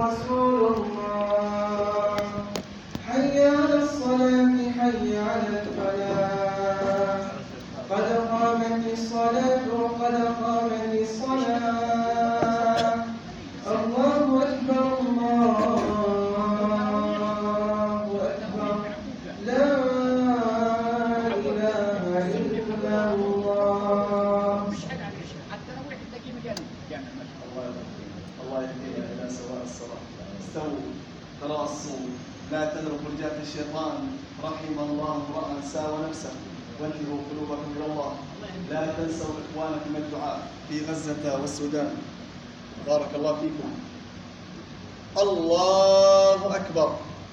رسول الله. حي على الصلاة حي على الفلاح، قد قامت الصلاة قد قامت الصلاة. الله أكبر الله أكبر، لا إله إلا الله. الله يهدينا إلى سواء الصراط. استووا تراصوا، لا تذروا فرجات الشيطان. رحم الله امرأ ساوى نفسه. وجهوا قلوبكم إلى الله. لا تنسوا إخوانكم الدعاء في غزة والسودان. بارك الله فيكم. الله أكبر.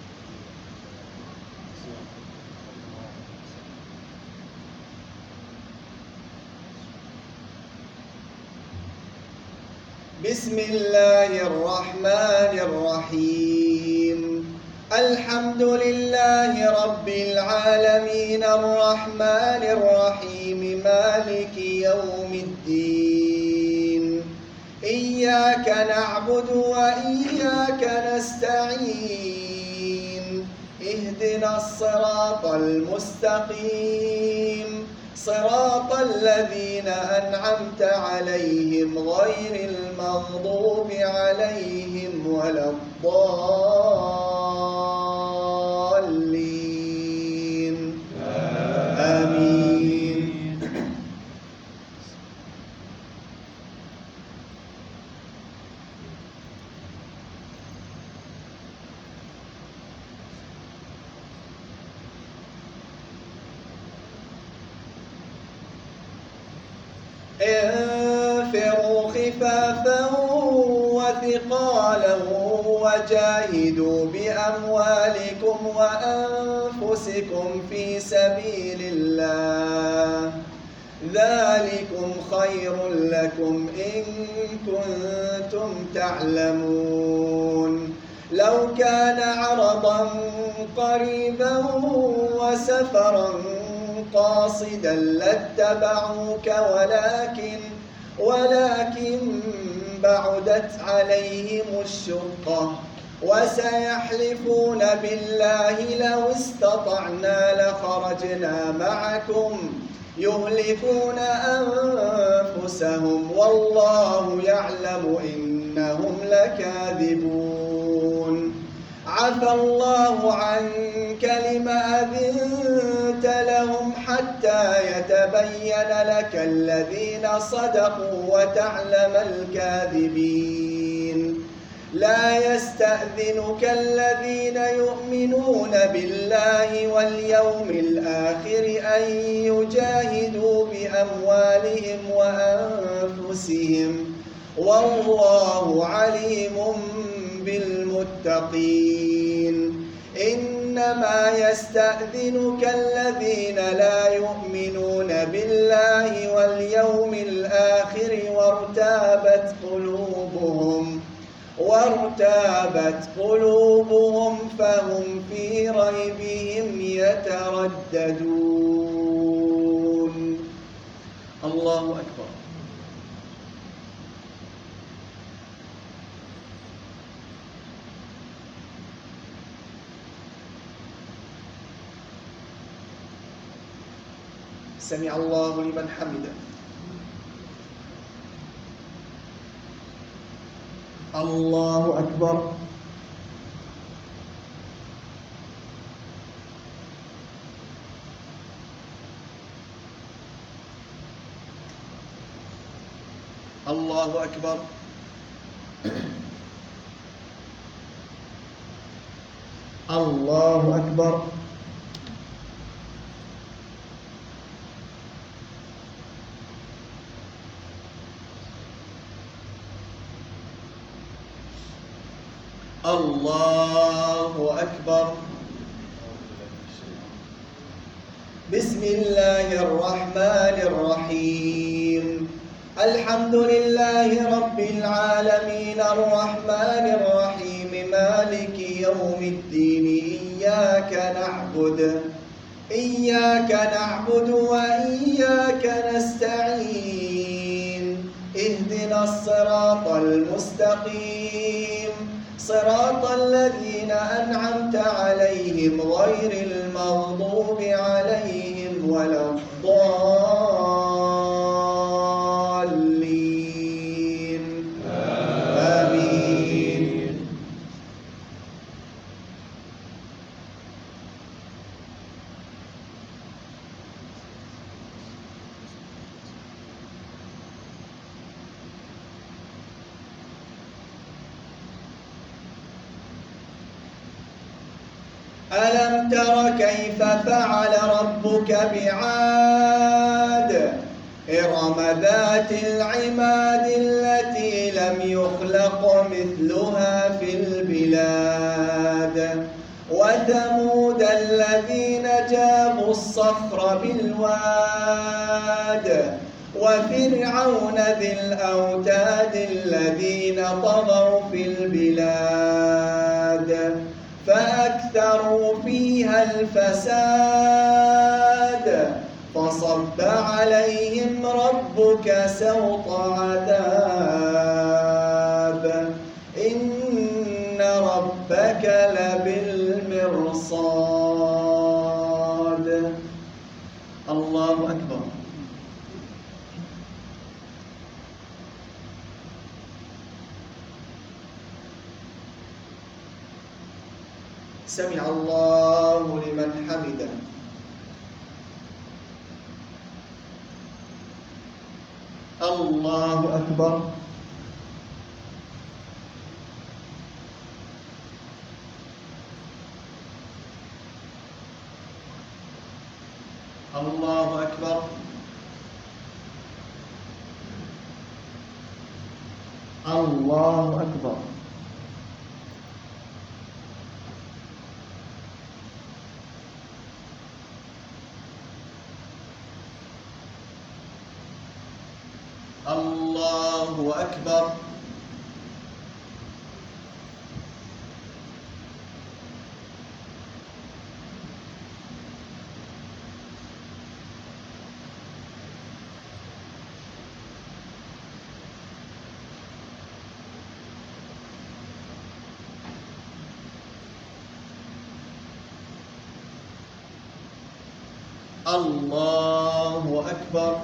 بسم الله الرحمن الرحيم. الحمد لله رب العالمين الرحمن الرحيم مالك يوم الدين. إياك نعبد وإياك نستعين. اهدنا الصراط المستقيم، صراط الذين أنعمت عليهم غير المغضوب عليهم ولا الضالين. آمين. انفروا خفافا وثقالا وجاهدوا بأموالكم وأنفسكم في سبيل الله، ذلكم خير لكم إن كنتم تعلمون. لو كان عرضا قريبا وسفرا قاصدا لاتبعوك ولكن بعدت عليهم الشقة، وسيحلفون بالله لو استطعنا لخرجنا معكم يهلكون أنفسهم والله يعلم إنهم لكاذبون. عفى الله عنك لما أذنت لهم حتى يتبين لك الذين صدقوا وتعلم الكاذبين. لا يستأذنك الذين يؤمنون بالله واليوم الآخر أن يجاهدوا بأموالهم وأنفسهم والله عليم بالمتقين. إنما يستأذنك الذين لا يؤمنون بالله واليوم الآخر وارتابت قلوبهم فهم في ريبهم يترددون. الله أكبر. سمع الله لمن حمده. الله أكبر. الله أكبر. الله أكبر. الله أكبر. بسم الله الرحمن الرحيم. الحمد لله رب العالمين الرحمن الرحيم مالك يوم الدين. إياك نعبد وإياك نستعين. اهدنا الصراط المستقيم، صراط الذين أنعمت عليهم غير المغضوب عليهم ولا الضالين آمين. ألم تر كيف فعل ربك بعاد إرم ذات العماد التي لم يخلق مثلها في البلاد وثمود الذين جابوا الصخر بالواد وفرعون ذي الأوتاد الذين طغوا في البلاد فأكثروا فيها الفساد فصب عليهم ربك سوط عذاب إن ربك لبالمرصاد. الله أكبر. سمع الله لمن حمده. الله أكبر. الله أكبر. الله أكبر. الله أكبر. الله أكبر.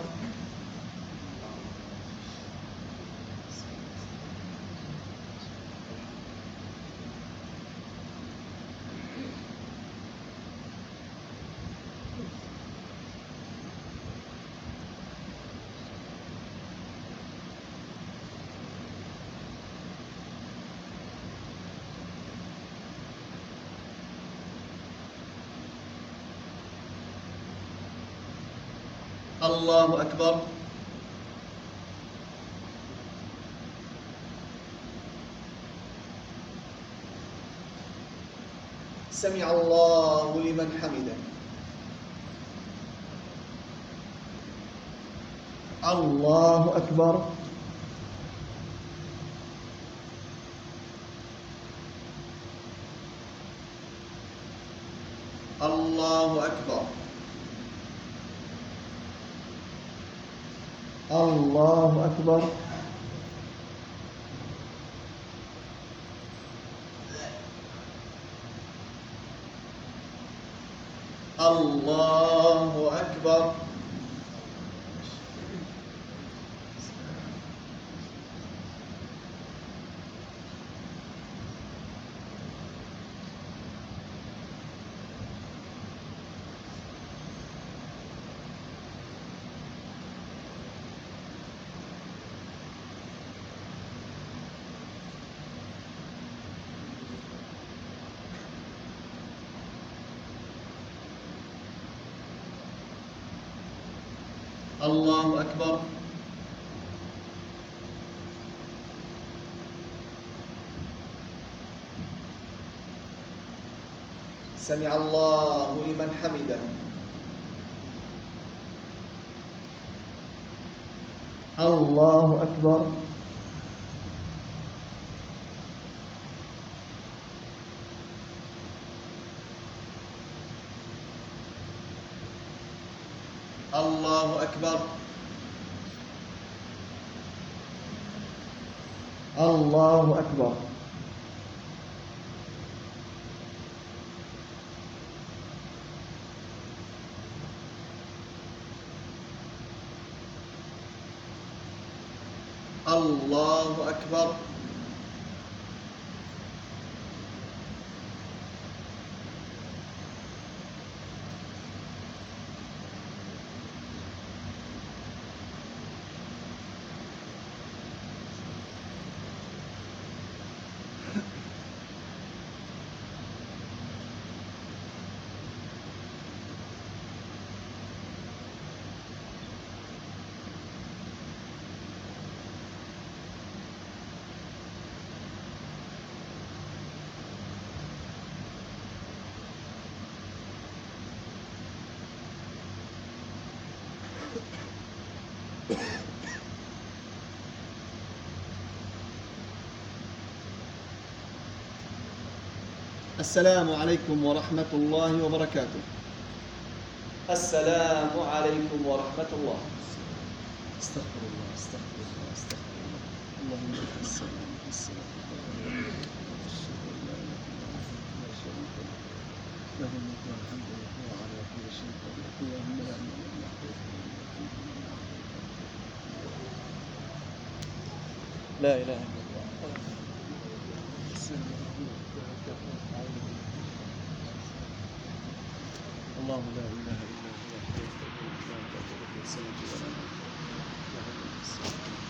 الله أكبر. سمع الله لمن حمده. الله أكبر. الله أكبر. الله أكبر. الله أكبر. الله أكبر. سمع الله لمن حمده. الله أكبر. الله أكبر. الله أكبر. الله أكبر. السلام عليكم ورحمة الله وبركاته. السلام عليكم ورحمة الله. استغفر الله استغفر الله استغفر الله. اللهم لك السلام والسلام أشهد أن لا إله إلا أنت لا شريك له له الملك والحمد وهو على كل شيء قدير. اللهم لا إله إلا أنت لا إله إلا الله. الله لا إله إلا هو الحي القيوم لا تأخذه سنة ولا نوم له ما في السماوات